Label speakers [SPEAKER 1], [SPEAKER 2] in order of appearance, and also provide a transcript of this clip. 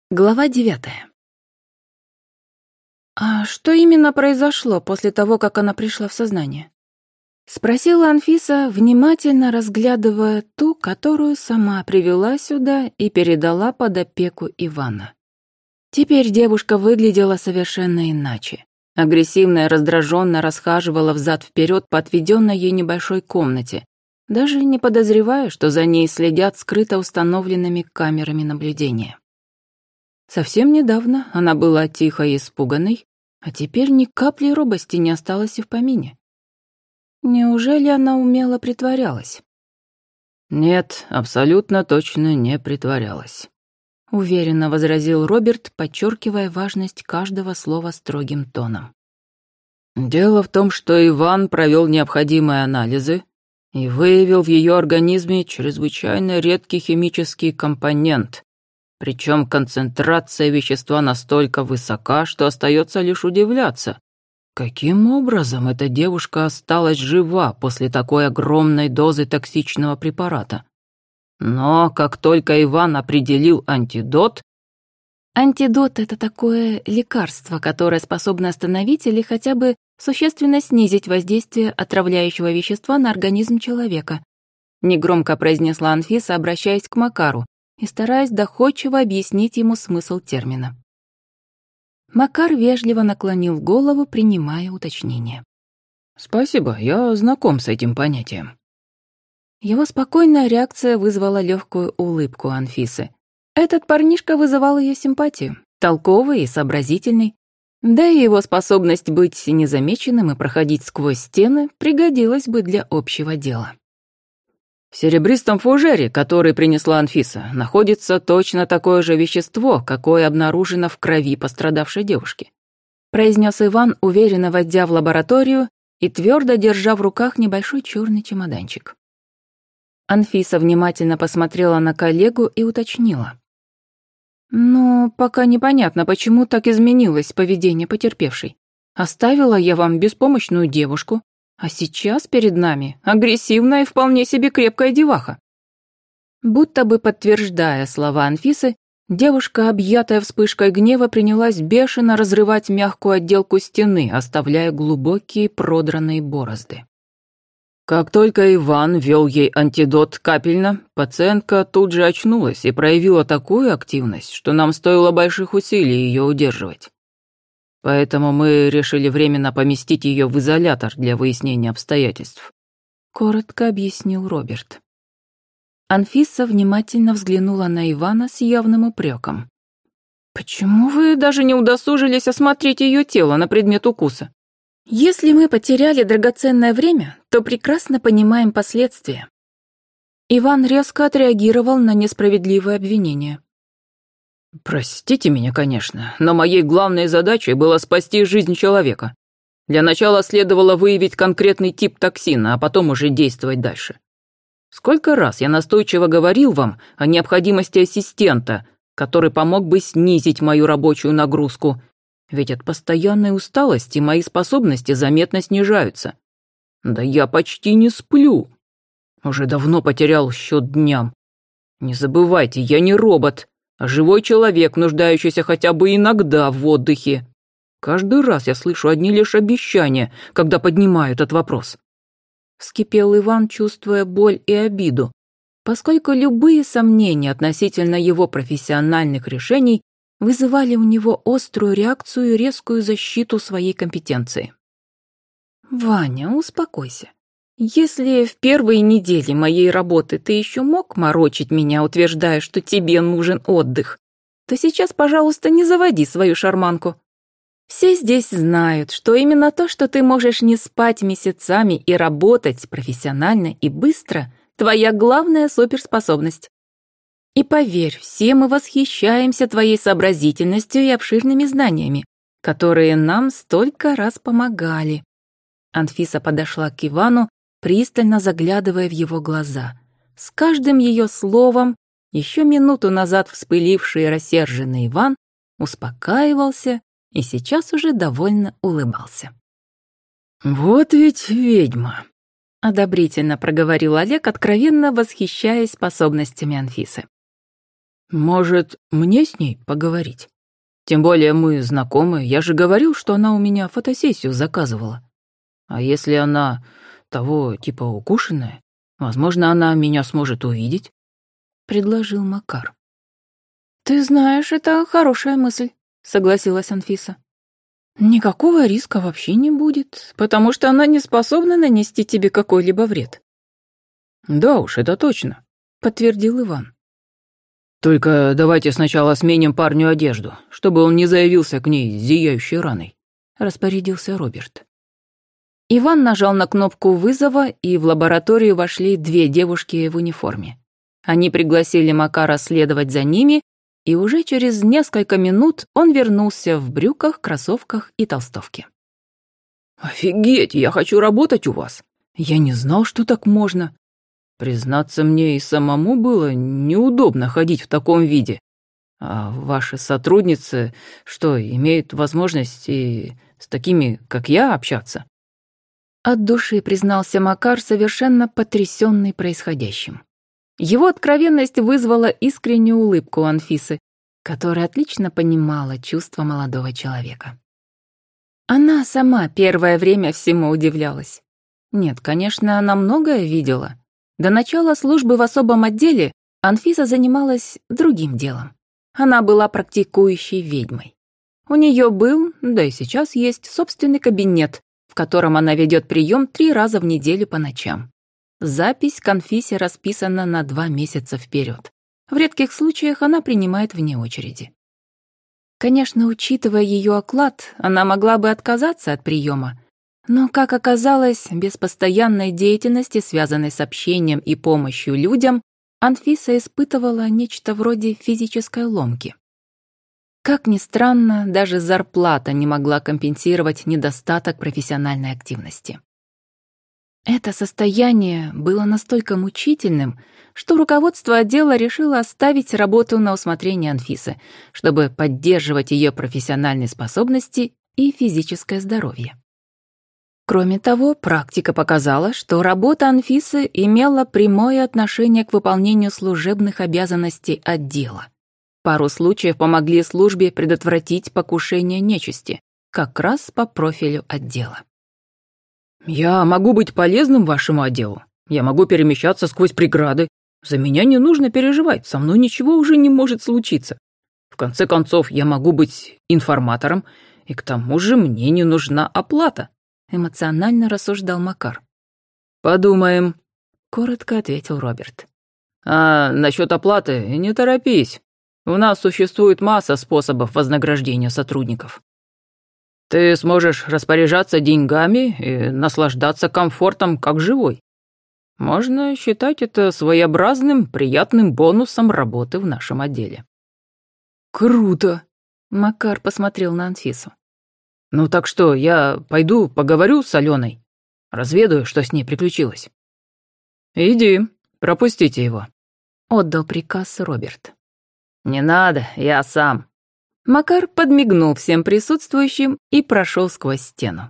[SPEAKER 1] Глава 9. «А что именно произошло после того, как она пришла в сознание?» — спросила Анфиса, внимательно разглядывая ту, которую сама привела сюда и передала под опеку Ивана. Теперь девушка выглядела совершенно иначе. Агрессивно и раздраженно расхаживала взад-вперед по отведенной ей небольшой комнате, даже не подозревая, что за ней следят скрыто установленными камерами наблюдения. Совсем недавно она была тихой и испуганной, а теперь ни капли робости не осталось и в помине. Неужели она умело притворялась?
[SPEAKER 2] «Нет, абсолютно точно не притворялась»,
[SPEAKER 1] — уверенно возразил Роберт, подчеркивая важность каждого слова строгим тоном.
[SPEAKER 2] «Дело в том, что Иван провел необходимые анализы и выявил в ее организме чрезвычайно редкий химический компонент, причем концентрация вещества настолько высока, что остается лишь удивляться, каким образом эта девушка осталась жива после такой огромной дозы токсичного препарата. Но как только Иван определил антидот...
[SPEAKER 1] Антидот — это такое лекарство, которое способно остановить или хотя бы существенно снизить воздействие отравляющего вещества на организм человека, негромко произнесла Анфиса, обращаясь к Макару и стараясь доходчиво объяснить ему смысл термина. Макар вежливо наклонил голову, принимая уточнение.
[SPEAKER 2] «Спасибо, я знаком с этим понятием».
[SPEAKER 1] Его спокойная реакция вызвала легкую улыбку Анфисы. Этот парнишка вызывал ее симпатию, толковый и сообразительный. Да и его способность быть незамеченным и проходить сквозь стены пригодилась бы для общего дела.
[SPEAKER 2] В серебристом фужере, который принесла Анфиса, находится точно такое же вещество, какое обнаружено в крови пострадавшей девушки»,
[SPEAKER 1] произнес Иван, уверенно войдя в лабораторию и твердо держа в руках небольшой черный чемоданчик. Анфиса внимательно посмотрела на коллегу и уточнила. «Но пока непонятно, почему так изменилось поведение потерпевшей. Оставила я вам беспомощную девушку, а сейчас перед нами агрессивная и вполне себе крепкая деваха». Будто бы подтверждая слова Анфисы, девушка, объятая вспышкой гнева, принялась бешено разрывать мягкую отделку стены, оставляя глубокие продранные борозды.
[SPEAKER 2] Как только Иван ввел ей антидот капельно, пациентка тут же очнулась и проявила такую активность, что нам стоило больших усилий ее удерживать. Поэтому мы решили временно поместить ее в изолятор для выяснения обстоятельств»,
[SPEAKER 1] — коротко объяснил Роберт. Анфиса внимательно взглянула на Ивана с явным упреком. «Почему вы даже не удосужились осмотреть ее тело на предмет укуса? Если мы потеряли драгоценное время, то прекрасно понимаем последствия». Иван резко отреагировал на несправедливое обвинение.
[SPEAKER 2] «Простите меня, конечно, но моей главной задачей было спасти жизнь человека. Для начала следовало выявить конкретный тип токсина, а потом уже действовать дальше. Сколько раз я настойчиво говорил вам о необходимости ассистента, который помог бы снизить мою рабочую нагрузку, ведь от постоянной усталости мои способности заметно снижаются. Да я почти не сплю. Уже давно потерял счет дням. Не забывайте, я не робот, а живой человек, нуждающийся хотя бы иногда в отдыхе. Каждый раз я слышу одни лишь обещания, когда поднимаю этот вопрос».
[SPEAKER 1] Вскипел Иван, чувствуя боль и обиду, поскольку любые сомнения относительно его профессиональных решений вызывали у него острую реакцию и резкую защиту своей компетенции. «Ваня, успокойся. Если в первые недели моей работы ты еще мог морочить меня, утверждая, что тебе нужен отдых, то сейчас, пожалуйста, не заводи свою шарманку. Все здесь знают, что именно то, что ты можешь не спать месяцами и работать профессионально и быстро, твоя главная суперспособность. И поверь, все мы восхищаемся твоей сообразительностью и обширными знаниями, которые нам столько раз помогали». Анфиса подошла к Ивану, пристально заглядывая в его глаза. С каждым ее словом еще минуту назад вспыливший и рассерженный Иван успокаивался и сейчас уже довольно улыбался.
[SPEAKER 2] «Вот ведь ведьма»,
[SPEAKER 1] — одобрительно проговорил Олег, откровенно восхищаясь способностями Анфисы.
[SPEAKER 2] Может, мне с ней поговорить? Тем более мы знакомы, я же говорил, что она у меня фотосессию заказывала. А если она того типа укушенная, возможно, она меня сможет увидеть?» — предложил Макар.
[SPEAKER 1] «Ты знаешь, это хорошая мысль», — согласилась Анфиса. «Никакого риска вообще не будет, потому что она не способна нанести тебе какой-либо вред».
[SPEAKER 2] «Да уж, это точно»,
[SPEAKER 1] — подтвердил Иван.
[SPEAKER 2] «Только давайте сначала сменим парню одежду, чтобы он не заявился к ней с зияющей раной», — распорядился Роберт.
[SPEAKER 1] Иван нажал на кнопку вызова, и в лабораторию вошли 2 девушки в униформе. Они пригласили Макара следовать за ними, и уже через несколько минут он вернулся в брюках, кроссовках и толстовке.
[SPEAKER 2] «Офигеть, я хочу работать у вас! Я не знал, что так можно. Признаться, мне и самому было неудобно ходить в таком виде. А ваши сотрудницы, что, имеют возможность и с такими, как я, общаться?»
[SPEAKER 1] От души признался Макар, совершенно потрясенный происходящим. Его откровенность вызвала искреннюю улыбку Анфисы, которая отлично понимала чувства молодого человека. Она сама первое время всему удивлялась. Нет, конечно, она многое видела. До начала службы в особом отделе Анфиса занималась другим делом. Она была практикующей ведьмой. У нее был, да и сейчас есть, собственный кабинет, в котором она ведет прием 3 раза в неделю по ночам. Запись к Анфисе расписана на 2 месяца вперед. В редких случаях она принимает вне очереди. Конечно, учитывая ее оклад, она могла бы отказаться от приема, но, как оказалось, без постоянной деятельности, связанной с общением и помощью людям, Анфиса испытывала нечто вроде физической ломки. Как ни странно, даже зарплата не могла компенсировать недостаток профессиональной активности. Это состояние было настолько мучительным, что руководство отдела решило оставить работу на усмотрение Анфисы, чтобы поддерживать ее профессиональные способности и физическое здоровье. Кроме того, практика показала, что работа Анфисы имела прямое отношение к выполнению служебных обязанностей отдела. Пару случаев помогли службе предотвратить покушение нечисти, как раз по профилю отдела.
[SPEAKER 2] «Я могу быть полезным вашему отделу. Я могу перемещаться сквозь преграды. За меня не нужно переживать, со мной ничего уже не может случиться. В конце концов, я могу быть информатором, и к тому же мне не нужна оплата», — эмоционально рассуждал Макар. «Подумаем», — коротко ответил Роберт. «А насчет оплаты не торопись. У нас существует масса способов вознаграждения сотрудников. Ты сможешь распоряжаться деньгами и наслаждаться комфортом как живой. Можно считать это своеобразным, приятным бонусом работы в нашем отделе».
[SPEAKER 1] «Круто!» — Макар посмотрел на Анфису.
[SPEAKER 2] «Ну так что, я пойду поговорю с Аленой, разведаю, что с ней приключилось». «Иди, пропустите его», — отдал приказ Роберт. «Не надо, я сам».
[SPEAKER 1] Макар подмигнул всем присутствующим и прошел сквозь стену.